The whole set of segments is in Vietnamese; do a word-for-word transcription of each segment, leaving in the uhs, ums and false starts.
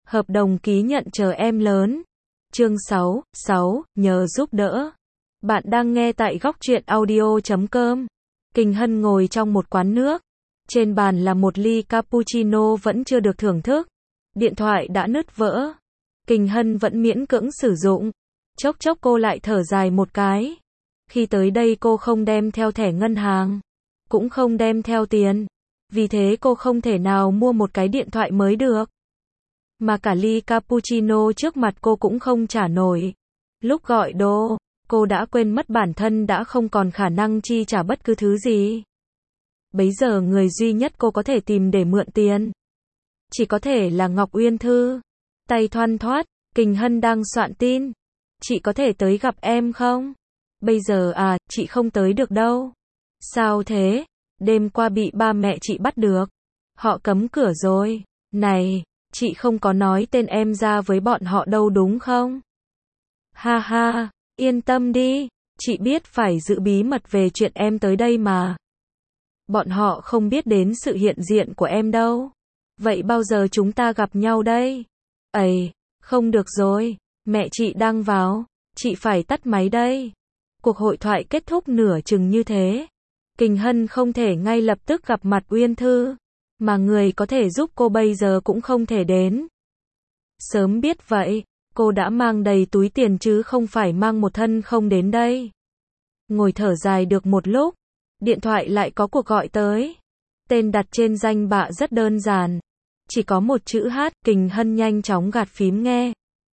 Hợp đồng ký nhận chờ em lớn. Chương sáu, sáu, nhờ giúp đỡ. Bạn đang nghe tại góc truyện audio chấm com. Kình Hân ngồi trong một quán nước. Trên bàn là một ly cappuccino vẫn chưa được thưởng thức. Điện thoại đã nứt vỡ. Kình Hân vẫn miễn cưỡng sử dụng. Chốc chốc cô lại thở dài một cái. Khi tới đây cô không đem theo thẻ ngân hàng. Cũng không đem theo tiền. Vì thế cô không thể nào mua một cái điện thoại mới được. Mà cả ly cappuccino trước mặt cô cũng không trả nổi. Lúc gọi đô, cô đã quên mất bản thân đã không còn khả năng chi trả bất cứ thứ gì. Bấy giờ người duy nhất cô có thể tìm để mượn tiền chỉ có thể là Ngọc Uyên Thư. Tay thoăn thoắt, Kình Hân đang soạn tin. Chị có thể tới gặp em không? Bây giờ à, chị không tới được đâu. Sao thế? Đêm qua bị ba mẹ chị bắt được. Họ cấm cửa rồi. Này, chị không có nói tên em ra với bọn họ đâu đúng không? Ha ha, yên tâm đi. Chị biết phải giữ bí mật về chuyện em tới đây mà. Bọn họ không biết đến sự hiện diện của em đâu. Vậy bao giờ chúng ta gặp nhau đây? Ây, không được rồi. Mẹ chị đang vào. Chị phải tắt máy đây. Cuộc hội thoại kết thúc nửa chừng như thế. Kình Hân không thể ngay lập tức gặp mặt Uyên Thư. Mà người có thể giúp cô bây giờ cũng không thể đến. Sớm biết vậy, cô đã mang đầy túi tiền chứ không phải mang một thân không đến đây. Ngồi thở dài được một lúc, điện thoại lại có cuộc gọi tới. Tên đặt trên danh bạ rất đơn giản. Chỉ có một chữ H, Kình Hân nhanh chóng gạt phím nghe.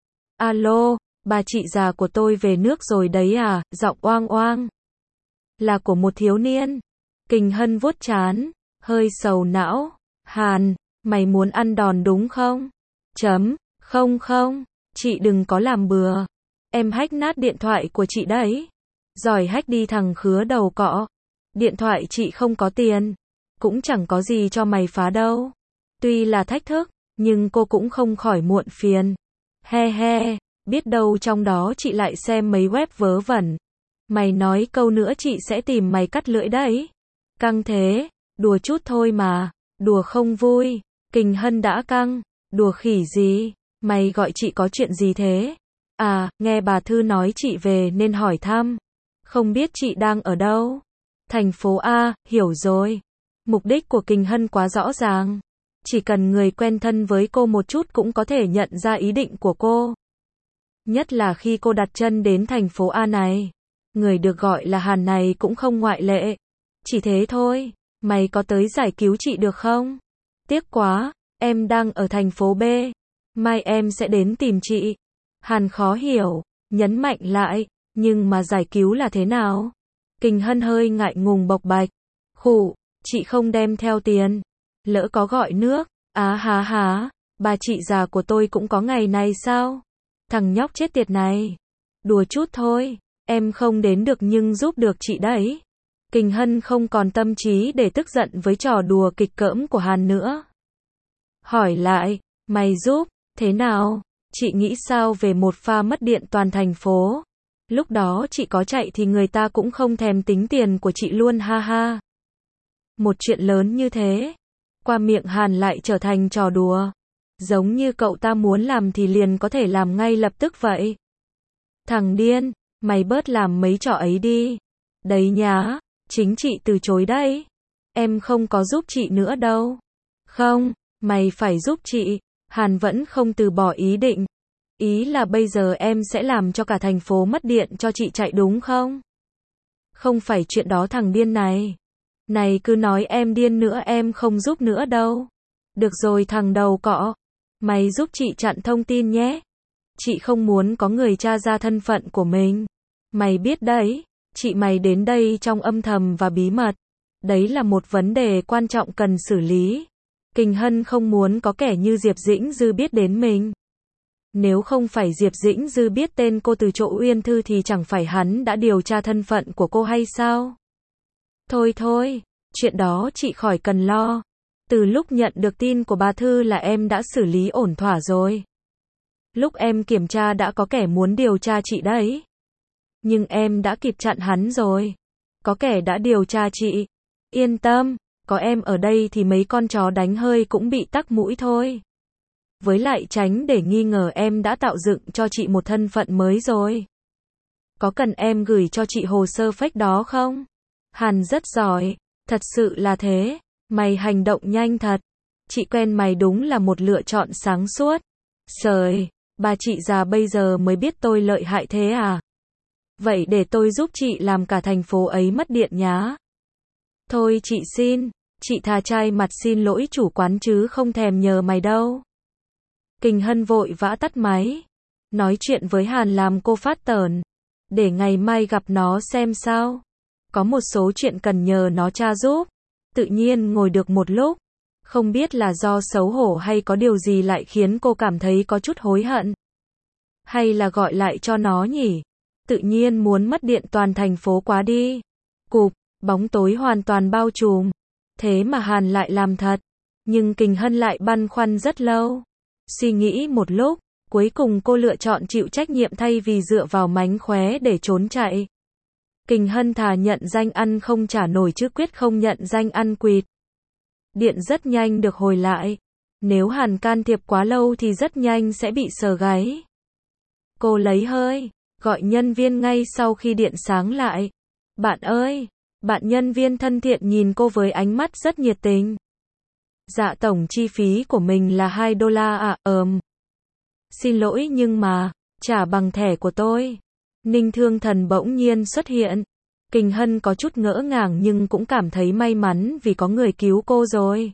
Alo, bà chị già của tôi về nước rồi đấy à, giọng oang oang. Là của một thiếu niên. Kình Hân vuốt trán, hơi sầu não. Hàn, mày muốn ăn đòn đúng không? Chấm, không không, chị đừng có làm bừa. Em hack nát điện thoại của chị đấy. Giỏi hack đi thằng khứa đầu cọ. Điện thoại chị không có tiền. Cũng chẳng có gì cho mày phá đâu. Tuy là thách thức, nhưng cô cũng không khỏi muộn phiền. He he, biết đâu trong đó chị lại xem mấy web vớ vẩn. Mày nói câu nữa chị sẽ tìm mày cắt lưỡi đấy. Căng thế, đùa chút thôi mà. Đùa không vui. Kình Hân đã căng. Đùa khỉ gì? Mày gọi chị có chuyện gì thế? À, nghe bà Thư nói chị về nên hỏi thăm. Không biết chị đang ở đâu? Thành phố A, hiểu rồi. Mục đích của Kình Hân quá rõ ràng. Chỉ cần người quen thân với cô một chút cũng có thể nhận ra ý định của cô. Nhất là khi cô đặt chân đến thành phố A này. Người được gọi là Hàn này cũng không ngoại lệ. Chỉ thế thôi. Mày có tới giải cứu chị được không? Tiếc quá, em đang ở thành phố B. Mai em sẽ đến tìm chị. Hàn khó hiểu, nhấn mạnh lại, nhưng mà giải cứu là thế nào? Kình Hân hơi ngại ngùng bộc bạch. Khụ, chị không đem theo tiền. Lỡ có gọi nước, á há há, bà chị già của tôi cũng có ngày này sao? Thằng nhóc chết tiệt này. Đùa chút thôi, em không đến được nhưng giúp được chị đấy. Kình Hân không còn tâm trí để tức giận với trò đùa kịch cỡm của Hàn nữa. Hỏi lại, mày giúp, thế nào? Chị nghĩ sao về một pha mất điện toàn thành phố? Lúc đó chị có chạy thì người ta cũng không thèm tính tiền của chị luôn ha ha. Một chuyện lớn như thế, qua miệng Hàn lại trở thành trò đùa. Giống như cậu ta muốn làm thì liền có thể làm ngay lập tức vậy. Thằng điên, mày bớt làm mấy trò ấy đi. Đấy nhá. Chính chị từ chối đấy. Em không có giúp chị nữa đâu. Không, mày phải giúp chị. Hàn vẫn không từ bỏ ý định. Ý là bây giờ em sẽ làm cho cả thành phố mất điện cho chị chạy đúng không? Không phải chuyện đó thằng điên này. Này cứ nói em điên nữa em không giúp nữa đâu. Được rồi thằng đầu cọ. Mày giúp chị chặn thông tin nhé. Chị không muốn có người tra ra thân phận của mình. Mày biết đấy. Chị mày đến đây trong âm thầm và bí mật. Đấy là một vấn đề quan trọng cần xử lý. Kình Hân không muốn có kẻ như Diệp Dĩnh Dư biết đến mình. Nếu không phải Diệp Dĩnh Dư biết tên cô từ chỗ Uyên Thư thì chẳng phải hắn đã điều tra thân phận của cô hay sao? Thôi thôi, chuyện đó chị khỏi cần lo. Từ lúc nhận được tin của bà Thư là em đã xử lý ổn thỏa rồi. Lúc em kiểm tra đã có kẻ muốn điều tra chị đấy. Nhưng em đã kịp chặn hắn rồi. Có kẻ đã điều tra chị. Yên tâm, có em ở đây thì mấy con chó đánh hơi cũng bị tắc mũi thôi. Với lại tránh để nghi ngờ em đã tạo dựng cho chị một thân phận mới rồi. Có cần em gửi cho chị hồ sơ fake đó không? Hàn rất giỏi. Thật sự là thế. Mày hành động nhanh thật. Chị quen mày đúng là một lựa chọn sáng suốt. Trời, bà chị già bây giờ mới biết tôi lợi hại thế à? Vậy để tôi giúp chị làm cả thành phố ấy mất điện nhá. Thôi chị xin, chị thà trai mặt xin lỗi chủ quán chứ không thèm nhờ mày đâu. Kình Hân vội vã tắt máy. Nói chuyện với Hàn làm cô phát tởn. Để ngày mai gặp nó xem sao. Có một số chuyện cần nhờ nó tra giúp. Tự nhiên ngồi được một lúc. Không biết là do xấu hổ hay có điều gì lại khiến cô cảm thấy có chút hối hận. Hay là gọi lại cho nó nhỉ? Tự nhiên muốn mất điện toàn thành phố quá đi. Cụp, bóng tối hoàn toàn bao trùm. Thế mà Hàn lại làm thật. Nhưng Kình Hân lại băn khoăn rất lâu. Suy nghĩ một lúc, cuối cùng cô lựa chọn chịu trách nhiệm thay vì dựa vào mánh khóe để trốn chạy. Kình Hân thà nhận danh ăn không trả nổi chứ quyết không nhận danh ăn quỵt. Điện rất nhanh được hồi lại. Nếu Hàn can thiệp quá lâu thì rất nhanh sẽ bị sờ gáy. Cô lấy hơi, gọi nhân viên ngay sau khi điện sáng lại. Bạn ơi, bạn nhân viên thân thiện nhìn cô với ánh mắt rất nhiệt tình. Dạ tổng chi phí của mình là hai đô la à, ờm. Xin lỗi nhưng mà, trả bằng thẻ của tôi. Ninh Thương Thần bỗng nhiên xuất hiện. Kình Hân có chút ngỡ ngàng nhưng cũng cảm thấy may mắn vì có người cứu cô rồi.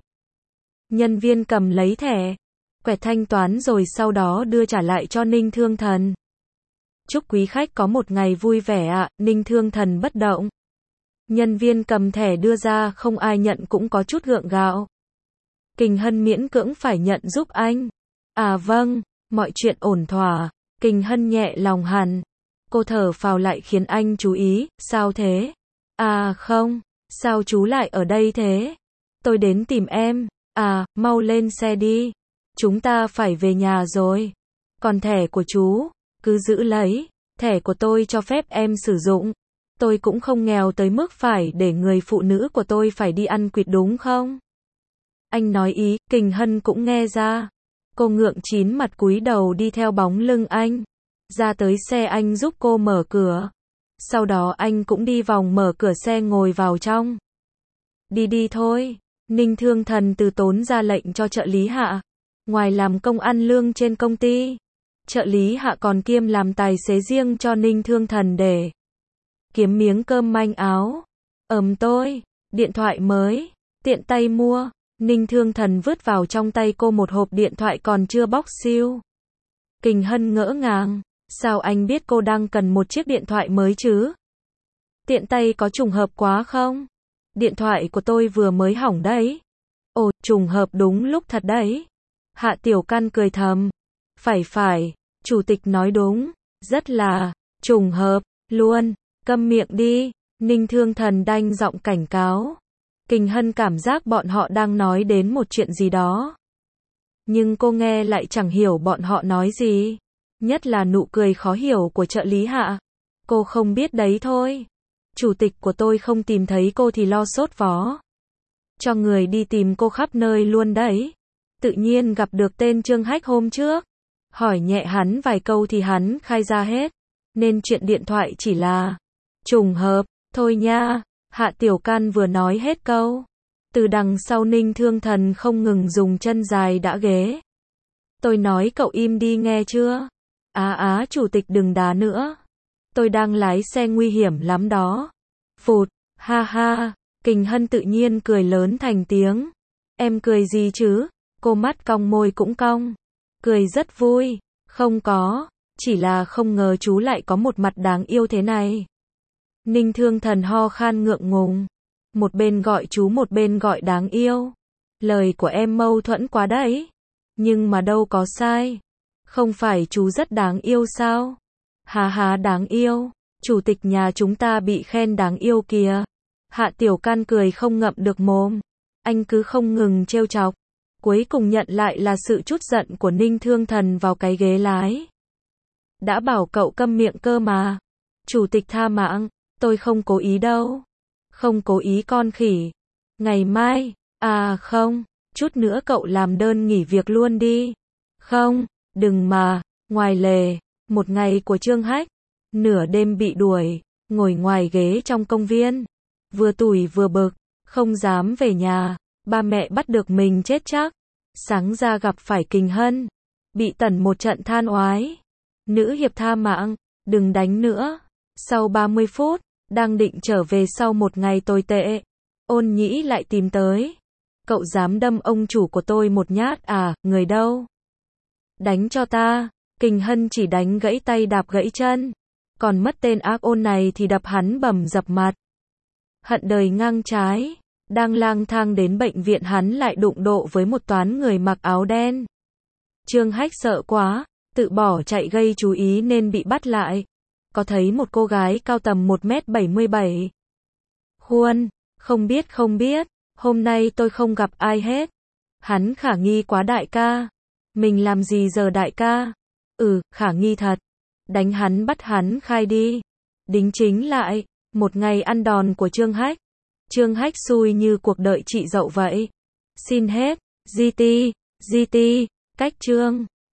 Nhân viên cầm lấy thẻ, quẹt thanh toán rồi sau đó đưa trả lại cho Ninh Thương Thần. Chúc quý khách có một ngày vui vẻ ạ, à, Ninh Thương Thần bất động. Nhân viên cầm thẻ đưa ra không ai nhận cũng có chút gượng gạo. Kình Hân miễn cưỡng phải nhận giúp anh. À vâng, mọi chuyện ổn thỏa. Kình Hân nhẹ lòng hẳn. Cô thở phào lại khiến anh chú ý, sao thế? À không, sao chú lại ở đây thế? Tôi đến tìm em. À, mau lên xe đi. Chúng ta phải về nhà rồi. Còn thẻ của chú, cứ giữ lấy. Thẻ của tôi cho phép em sử dụng. Tôi cũng không nghèo tới mức phải để người phụ nữ của tôi phải đi ăn quỵt đúng không? Anh nói ý, Kình Hân cũng nghe ra. Cô ngượng chín mặt cúi đầu đi theo bóng lưng anh. Ra tới xe anh giúp cô mở cửa. Sau đó anh cũng đi vòng mở cửa xe ngồi vào trong. Đi đi thôi. Ninh Thương Thần từ tốn ra lệnh cho trợ lý Hạ. Ngoài làm công ăn lương trên công ty, trợ lý Hạ còn kiêm làm tài xế riêng cho Ninh Thương Thần để kiếm miếng cơm manh áo. Ờm tôi, điện thoại mới, tiện tay mua. Ninh Thương Thần vứt vào trong tay cô một hộp điện thoại còn chưa bóc siêu. Kình Hân ngỡ ngàng, sao anh biết cô đang cần một chiếc điện thoại mới chứ? Tiện tay có trùng hợp quá không? Điện thoại của tôi vừa mới hỏng đấy. Ồ, trùng hợp đúng lúc thật đấy. Hạ Tiểu Căn cười thầm. Phải phải, chủ tịch nói đúng, rất là trùng hợp luôn. Câm miệng đi, Ninh Thương Thần đanh giọng cảnh cáo. Kình Hân cảm giác bọn họ đang nói đến một chuyện gì đó. Nhưng cô nghe lại chẳng hiểu bọn họ nói gì. Nhất là nụ cười khó hiểu của trợ lý Hạ. Cô không biết đấy thôi. Chủ tịch của tôi không tìm thấy cô thì lo sốt vó. Cho người đi tìm cô khắp nơi luôn đấy. Tự nhiên gặp được tên Trương Hách hôm trước. Hỏi nhẹ hắn vài câu thì hắn khai ra hết. Nên chuyện điện thoại chỉ là trùng hợp, thôi nha. Hạ Tiểu Can vừa nói hết câu. Từ đằng sau Ninh Thương Thần không ngừng dùng chân dài đã ghế. Tôi nói cậu im đi nghe chưa? Á á chủ tịch đừng đá nữa. Tôi đang lái xe nguy hiểm lắm đó. Phụt, ha ha, Kình Hân tự nhiên cười lớn thành tiếng. Em cười gì chứ? Cô mắt cong môi cũng cong. Cười rất vui. Không có, chỉ là không ngờ chú lại có một mặt đáng yêu thế này. Ninh Thương Thần ho khan ngượng ngùng. Một bên gọi chú một bên gọi đáng yêu. Lời của em mâu thuẫn quá đấy. Nhưng mà đâu có sai. Không phải chú rất đáng yêu sao? Hà hà đáng yêu. Chủ tịch nhà chúng ta bị khen đáng yêu kìa. Hạ Tiểu Can cười không ngậm được mồm. Anh cứ không ngừng trêu chọc. Cuối cùng nhận lại là sự trút giận của Ninh Thương Thần vào cái ghế lái. Đã bảo cậu câm miệng cơ mà. Chủ tịch tha mạng. Tôi không cố ý đâu. Không cố ý con khỉ. Ngày mai, à không, chút nữa cậu làm đơn nghỉ việc luôn đi. Không, đừng mà, ngoài lề, một ngày của Trương Hách, nửa đêm bị đuổi, ngồi ngoài ghế trong công viên, vừa tủi vừa bực, không dám về nhà, ba mẹ bắt được mình chết chắc. Sáng ra gặp phải Kình Hân, bị tẩn một trận than oái. Nữ hiệp tha mạng, đừng đánh nữa. Sau ba mươi phút, đang định trở về sau một ngày tồi tệ, Ôn Nhĩ lại tìm tới. Cậu dám đâm ông chủ của tôi một nhát à, người đâu? Đánh cho ta. Kình Hân chỉ đánh gãy tay đạp gãy chân, còn mất tên ác ôn này thì đập hắn bầm dập mặt. Hận đời ngang trái, đang lang thang đến bệnh viện hắn lại đụng độ với một toán người mặc áo đen. Trương Hách sợ quá, tự bỏ chạy gây chú ý nên bị bắt lại. Có thấy một cô gái cao tầm một mét bảy mươi bảy. Khuôn, không biết không biết, hôm nay tôi không gặp ai hết. Hắn khả nghi quá đại ca. Mình làm gì giờ đại ca? Ừ, khả nghi thật. Đánh hắn bắt hắn khai đi. Đính chính lại, một ngày ăn đòn của Trương Hách. Trương Hách xui như cuộc đợi chị dậu vậy. Xin hết, giê tê, giê tê, cách Trương.